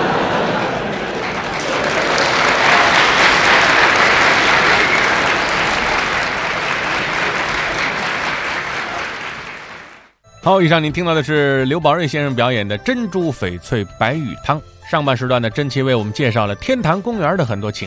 好，以上您听到的是刘宝瑞先生表演的珍珠翡翠白玉汤。上半时段呢，甄奇为我们介绍了天坛公园的很多情况。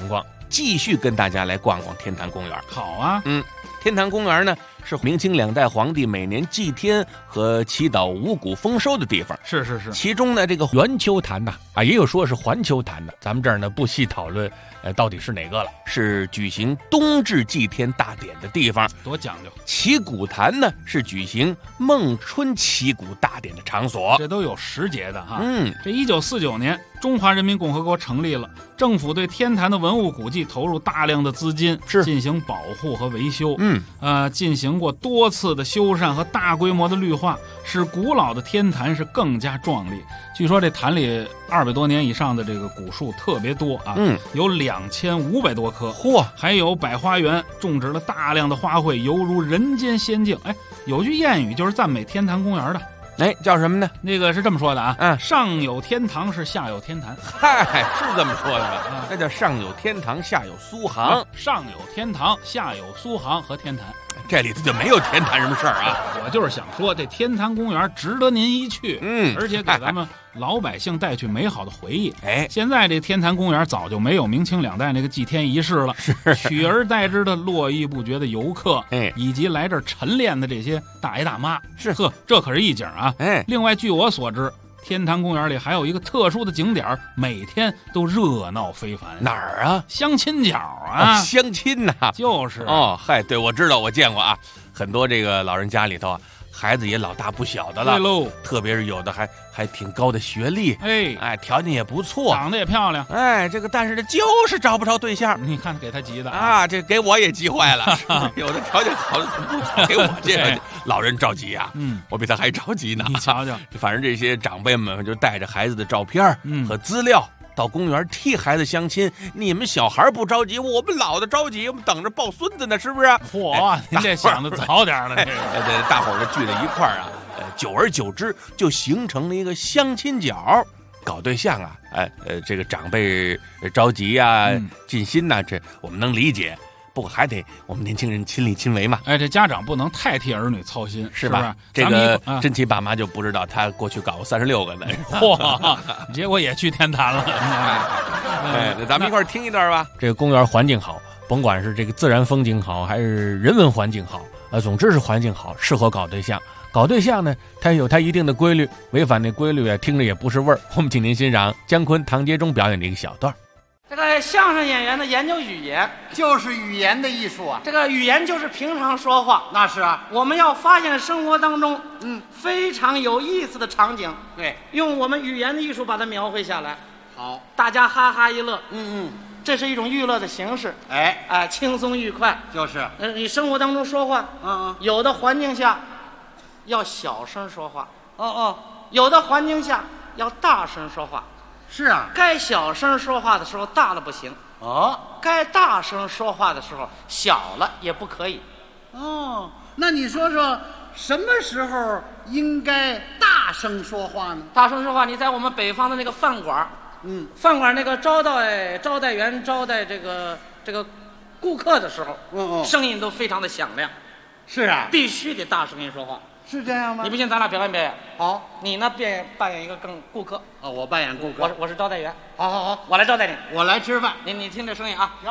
继续跟大家来逛逛天坛公园。 好啊， 天坛公园呢是明清2代皇帝每年祭天和祈祷五谷丰收的地方。 是。 其中呢，这个圆球坛呢，也有说是环球坛的，咱们这儿呢不细讨论，到底是哪个了。是举行冬至祭天大典的地方， 多讲究。 祈谷坛呢是举行孟春祈谷大典的场所， 这都有时节的哈。这1949年，中华人民共和国成立了，政府对天坛的文物古迹投入大量的资金，进行保护和维修。进行过多次的修缮和大规模的绿化，使古老的天坛是更加壮丽。据说这坛里200多年以上的这个古树特别多啊，有2500多棵。 嚯！ 还有百花园，种植了大量的花卉，犹如人间仙境。有句谚语就是赞美天坛公园的。 叫什么呢？ 那个是这么说的啊，上有天堂是下有天坛。 嗨，是这么说的吧？那叫上有天堂，下有苏杭。 上有天堂，下有苏杭和天坛。 这里头就没有天坛什么事儿啊！ 我就是想说，这天坛公园值得您一去，而且给咱们老百姓带去美好的回忆。现在这天坛公园早就没有明清2代那个祭天仪式了，取而代之的络绎不绝的游客，以及来这儿晨练的这些大爷大妈。这可是一景啊！另外，据我所知，天坛公园里还有一个特殊的景点，每天都热闹非凡。 哪儿啊？ 相亲角啊！ 相亲呐， 就是对，我知道，我见过啊，很多这个老人家里头啊，孩子也老大不小的了， 对喽， 特别是有的还挺高的学历，条件也不错， 长得也漂亮， 这个但是就是找不着对象。 你看给他急的啊，这给我也急坏了。有的条件好的不给我这个老人着急啊，我比他还着急呢。 你瞧瞧， 反正这些长辈们就带着孩子的照片和资料到公园替孩子相亲。你们小孩不着急，我们老的着急，我们等着抱孙子呢，是不是？ 嚯，您这想的早点了。 大伙儿聚在一块儿啊，久而久之就形成了一个相亲角。搞对象啊，这个长辈着急呀、尽心呐，这我们能理解。不过还得我们年轻人亲力亲为嘛。 这家长不能太替儿女操心，是吧？这个真奇爸妈就不知道，他过去搞过36个呢。 嚯，结果也去天坛了。 那咱们一块儿听一段吧。 这个公园环境好，甭管是这个自然风景好，还是人文环境好，总之是环境好，适合搞对象。搞对象呢，它有它一定的规律，违反那规律啊，听着也不是味儿。我们请您欣赏姜昆、唐杰忠表演的一个小段。 这个相声演员呢，研究语言， 就是语言的艺术啊。 这个语言就是平常说话， 那是啊。 我们要发现生活当中，非常有意思的场景， 对， 用我们语言的艺术把它描绘下来。 好， 大家哈哈一乐，这是一种娱乐的形式。轻松愉快。 就是， 你生活当中说话，有的环境下要小声说话，有的环境下要大声说话。 是啊， 该小声说话的时候大了不行，该大声说话的时候小了也不可以。 那你说说什么时候应该大声说话呢？ 大声说话，你在我们北方的那个饭馆，饭馆那个招待员招待这个顾客的时候，声音都非常的响亮。 是啊， 必须得大声音说话。 是这样吗？ 你不信，咱俩表演。 好， 你呢扮演一个顾客。 我扮演顾客。 我是招待员。 好， 我来招待你。 我来吃饭。 你听这声音啊。 行。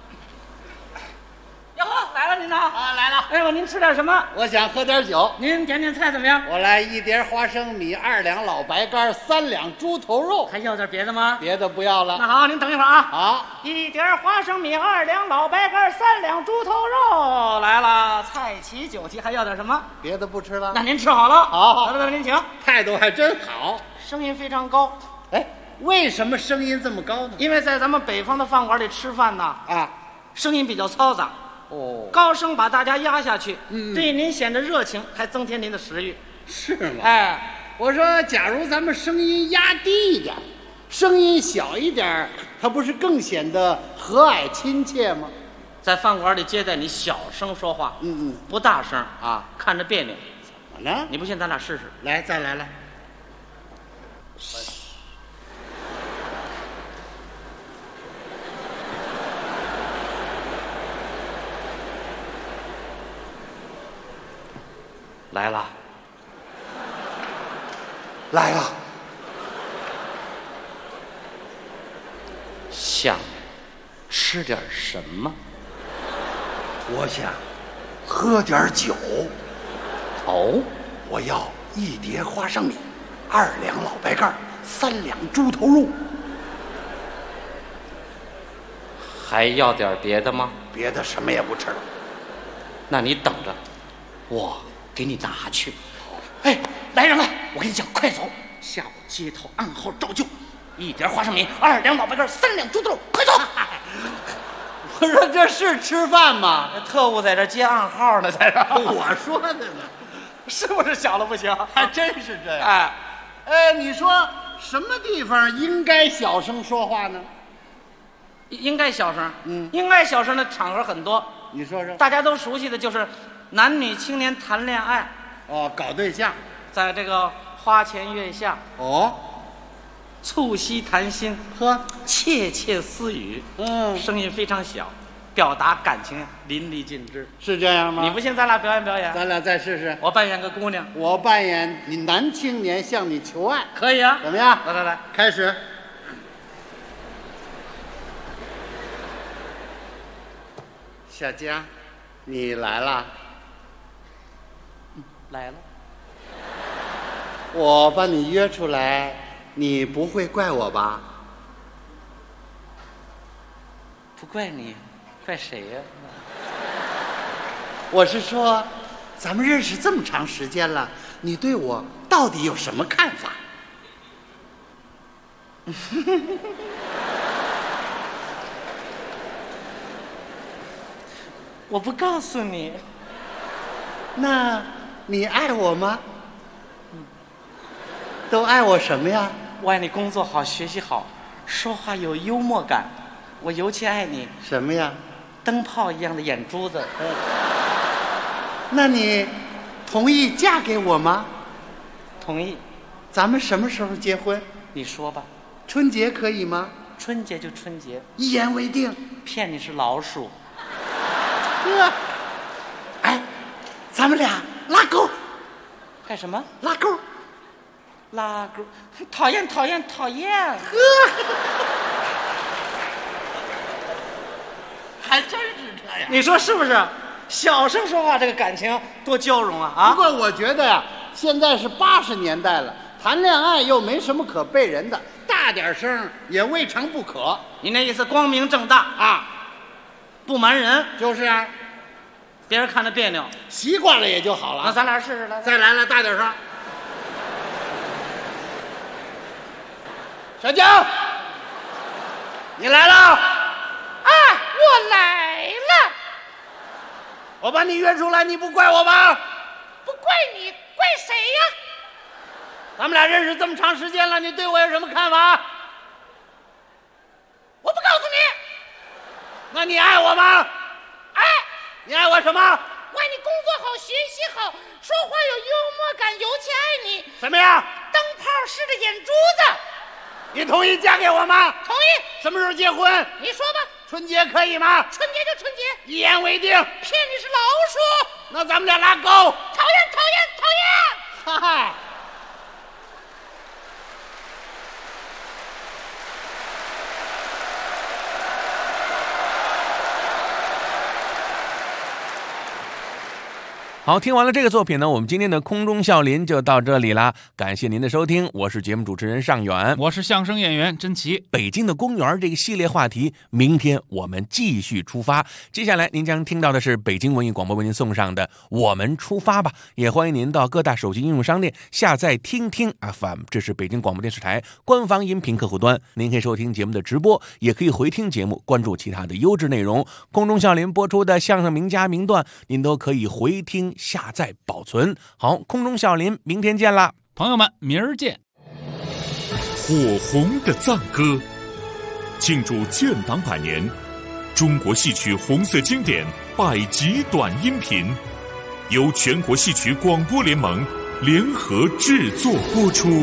哟呵，来了您呢？ 来了。 哎呦，您吃点什么？ 我想喝点酒。 您点点菜怎么样？ 我来1碟花生米，2两老白干，3两猪头肉。 还要点别的吗？ 别的不要了。 那好，您等一会儿啊。 好 ，1碟花生米，2两老白干，3两猪头肉。来了，菜齐酒齐，还要点什么？ 别的不吃了。 那您吃好了。 好， 来，您请。 态度还真好， 声音非常高。 为什么声音这么高呢？ 因为在咱们北方的饭馆里吃饭呢，声音比较嘈杂。高声把大家压下去，对您显得热情，还增添您的食欲。 是吗？我说，假如咱们声音压低一点，声音小一点，它不是更显得和蔼亲切吗？ 在饭馆里接待你，小声说话，不大声啊，看着别扭。 怎么了？ 你不信，咱俩试试。 来，再来。来了， 像， 吃点什么？ 我想喝点酒。 哦， 我要1碟花生米，2两老白干，3两猪头肉。 还要点别的吗？ 别的什么也不吃了。 那你等着，我给你拿去。哎，来人了！我跟你讲，快走！下午街头暗号照旧，1碟花生米，2两老白干，3两猪头肉，快走！ 我说这是吃饭吗？ 特务在这接暗号呢，在这。 我说的呢， 是不是小了不行？ 还真是这样。你说什么地方应该小声说话呢？ 应该小声，应该小声的场合很多。 你说说， 大家都熟悉的就是男女青年谈恋爱， 搞对象， 在这个花前月下，促膝谈心，窃窃私语，声音非常小，表达感情淋漓尽致， 是这样吗？ 你不信，咱俩表演表演。 咱俩再试试。 我扮演个姑娘， 我扮演你男青年向你求爱， 可以啊？ 怎么样？ 来， 开始。小佳，你来了。 来了。 我把你约出来，你不会怪我吧？ 不怪你，怪谁呀？ 我是说，咱们认识这么长时间了，你对我到底有什么看法？ 我不告诉你。 那你爱我吗？都爱我什么呀？ 我爱你工作好，学习好，说话有幽默感。我尤其爱你什么呀？ 灯泡一样的眼珠子。 那你同意嫁给我吗？ 同意。 咱们什么时候结婚？ 你说吧。 春节可以吗？ 春节就春节， 一言为定。 骗你是老鼠。 哎，咱们俩拉钩。 干什么？ 拉钩。 拉钩。讨厌。 还真是这样。 你说是不是？小声说话，这个感情多交融啊！ 不过我觉得呀，现在是80年代了，谈恋爱又没什么可背人的，大点声也未尝不可。 你那意思光明正大啊，不瞒人。 就是啊， 别人看着别扭， 习惯了也就好了。 那咱俩试试来。 再来，大点声。小江，你来了。 啊，我来了。 我把你约出来，你不怪我吧？ 不怪你，怪谁呀？ 咱们俩认识这么长时间了，你对我有什么看法？ 我不告诉你。 那你爱我吗？ 爱。 你爱我什么？ 我爱你工作好，学习好，说话有幽默感，尤其爱你。 什么呀？ 灯泡似的眼珠子。 你同意嫁给我吗？ 同意。 什么时候结婚？ 你说吧。 春节可以吗？ 春节就春节， 一言为定。 骗你是老鼠。 那咱们俩拉钩。 讨厌。 嗨。 好，听完了这个作品呢，我们今天的空中笑林就到这里啦。感谢您的收听，我是节目主持人尚远， 我是相声演员甄奇。 北京的公园这个系列话题，明天我们继续出发。接下来您将听到的是北京文艺广播为您送上的《我们出发吧》，也欢迎您到各大手机应用商店下载听听 FM， 这是北京广播电视台官方音频客户端。您可以收听节目的直播，也可以回听节目，关注其他的优质内容。空中笑林播出的相声名家名段，您都可以回听下载保存。好，空中笑林，明天见啦， 朋友们，明儿见。 火红的赞歌，庆祝建党100年，中国戏曲红色经典100集短音频，由全国戏曲广播联盟联合制作播出。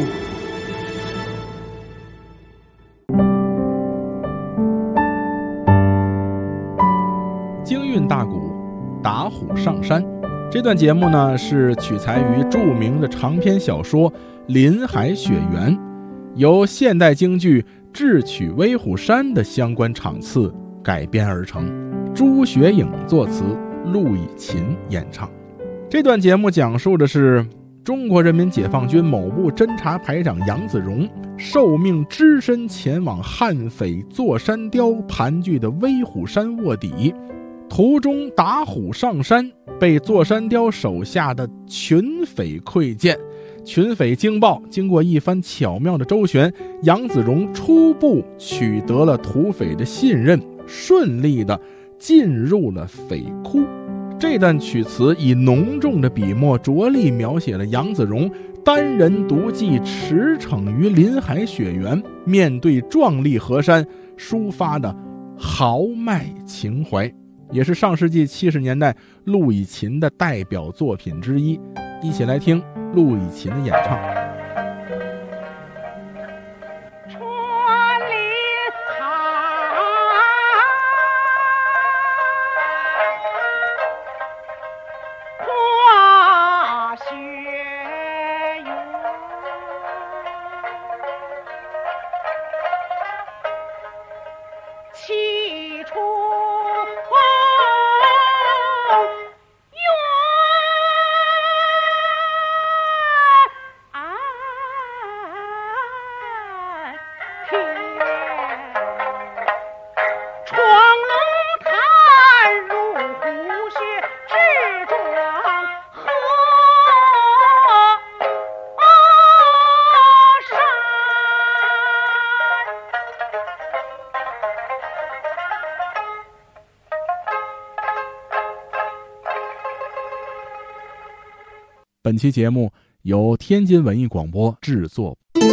京韵大鼓，打虎上山。这段节目呢，是取材于著名的长篇小说《林海雪原》，由现代京剧《智取威虎山》的相关场次改编而成，朱学影作词，陆以琴演唱。这段节目讲述的是中国人民解放军某部侦察排长杨子荣受命只身前往悍匪座山雕盘踞的威虎山卧底，途中打虎上山，被座山雕手下的群匪窥见。群匪惊报，经过一番巧妙的周旋，杨子荣初步取得了土匪的信任，顺利地进入了匪窟。这段曲词以浓重的笔墨着力描写了杨子荣单人独骑驰骋于林海雪原，面对壮丽河山抒发的豪迈情怀，也是上世纪70年代陆以琴的代表作品之一。一起来听陆以琴的演唱。本期节目由天津文艺广播制作。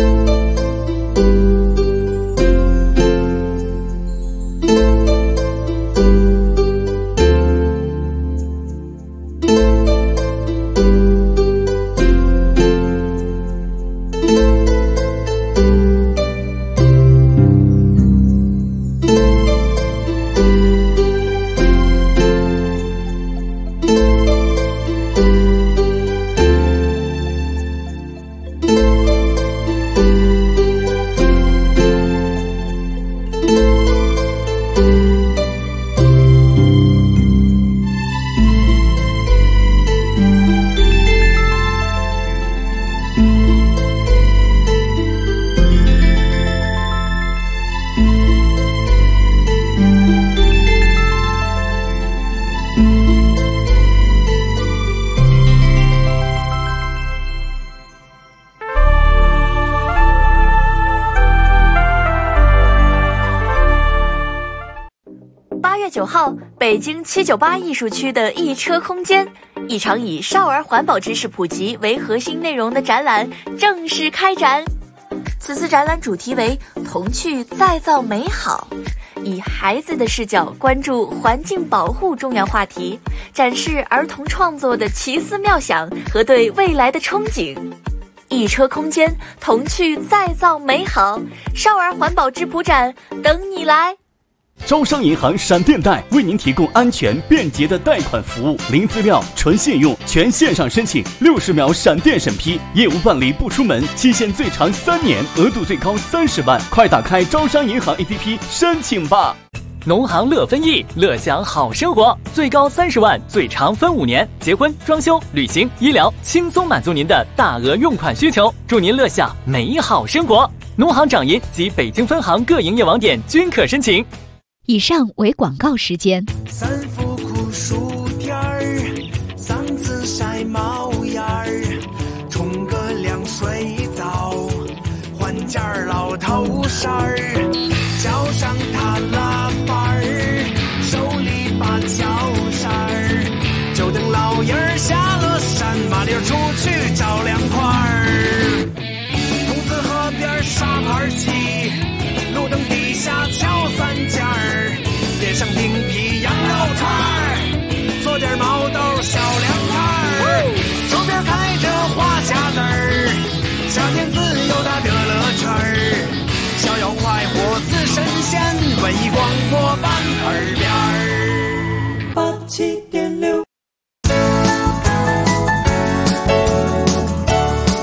8月9号，北京798艺术区的一车空间，一场以少儿环保知识普及为核心内容的展览正式开展。此次展览主题为童趣再造美好，以孩子的视角关注环境保护重要话题，展示儿童创作的奇思妙想和对未来的憧憬。一车空间，童趣再造美好，少儿环保质朴展等你来。 招商银行闪电贷为您提供安全便捷的贷款服务，零资料、纯信用，全线上申请，60秒闪电审批，业务办理不出门，期限最长3年，额度最高30万，快打开招商银行 APP 申请吧。 农行乐分益，乐享好生活，最高30万，最长分5年，结婚、装修、旅行、医疗，轻松满足您的大额用款需求，祝您乐享美好生活。农行掌银及北京分行各营业网点均可申请。 以上为广告时间。 三伏酷暑天儿，嗓子晒冒烟儿，冲个凉水澡，换件老头衫儿，脚上踏拉板儿，手里把脚扇儿，就等老爷儿下了山，麻溜出去找凉快儿。兔子河边沙盘棋，路灯底下敲3件儿，点上冰皮羊肉串儿，做点毛豆小凉菜儿，周边开着花夹子儿，夏天自由的乐乐圈儿，逍遥快活似神仙，文艺广播版耳边儿87.6。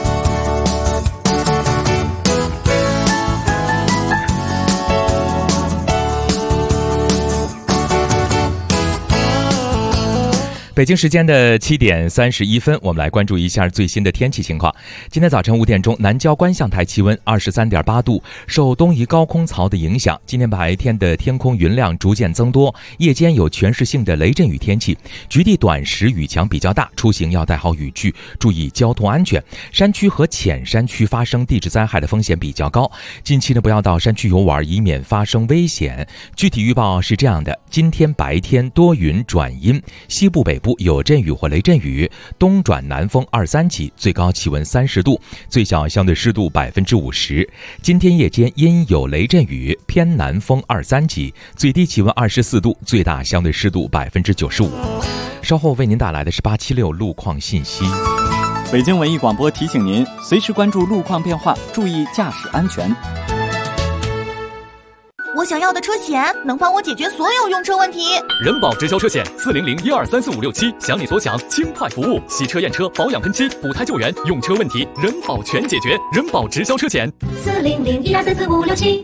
北京时间的7点31分，我们来关注一下最新的天气情况。今天早晨5点钟，南郊观象台气温23.8度，受东移高空槽的影响，今天白天的天空云量逐渐增多，夜间有全市性的雷阵雨天气，局地短时雨强比较大，出行要带好雨具，注意交通安全。山区和浅山区发生地质灾害的风险比较高，近期呢不要到山区游玩，以免发生危险。具体预报是这样的：今天白天多云转阴，西部北部有阵雨或雷阵雨，东转南风2-3级，最高气温30度，最小相对湿度50%。今天夜间阴有雷阵雨，偏南风2-3级，最低气温24度，最大相对湿度95%。稍后为您带来的是876路况信息。 北京文艺广播提醒您，随时关注路况变化，注意驾驶安全。 我想要的车险能帮我解决所有用车问题。 人保直销车险40012345677，想你所想，轻快服务，洗车验车、保养喷漆、补胎救援，用车问题人保全解决。人保直销车险 40012345677。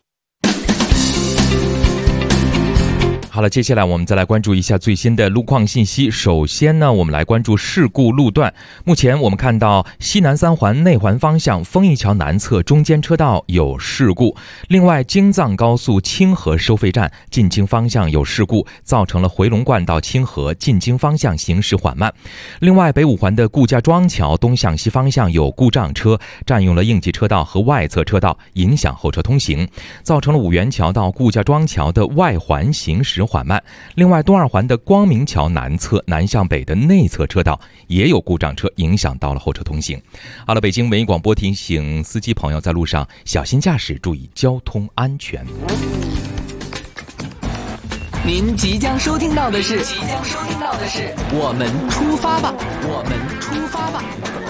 好了，接下来我们再来关注一下最新的路况信息。首先呢，我们来关注事故路段。目前我们看到西南3环内环方向丰益桥南侧中间车道有事故，另外京藏高速清河收费站进京方向有事故，造成了回龙观到清河进京方向行驶缓慢。另外北5环的顾家庄桥东向西方向有故障车占用了应急车道和外侧车道，影响后车通行，造成了五元桥到顾家庄桥的外环行驶缓慢。另外东2环的光明桥南侧南向北的内侧车道也有故障车，影响到了后车通行。好了，北京文艺广播提醒司机朋友在路上小心驾驶，注意交通安全。 您即将收听到的是我们出发吧，我们出发吧。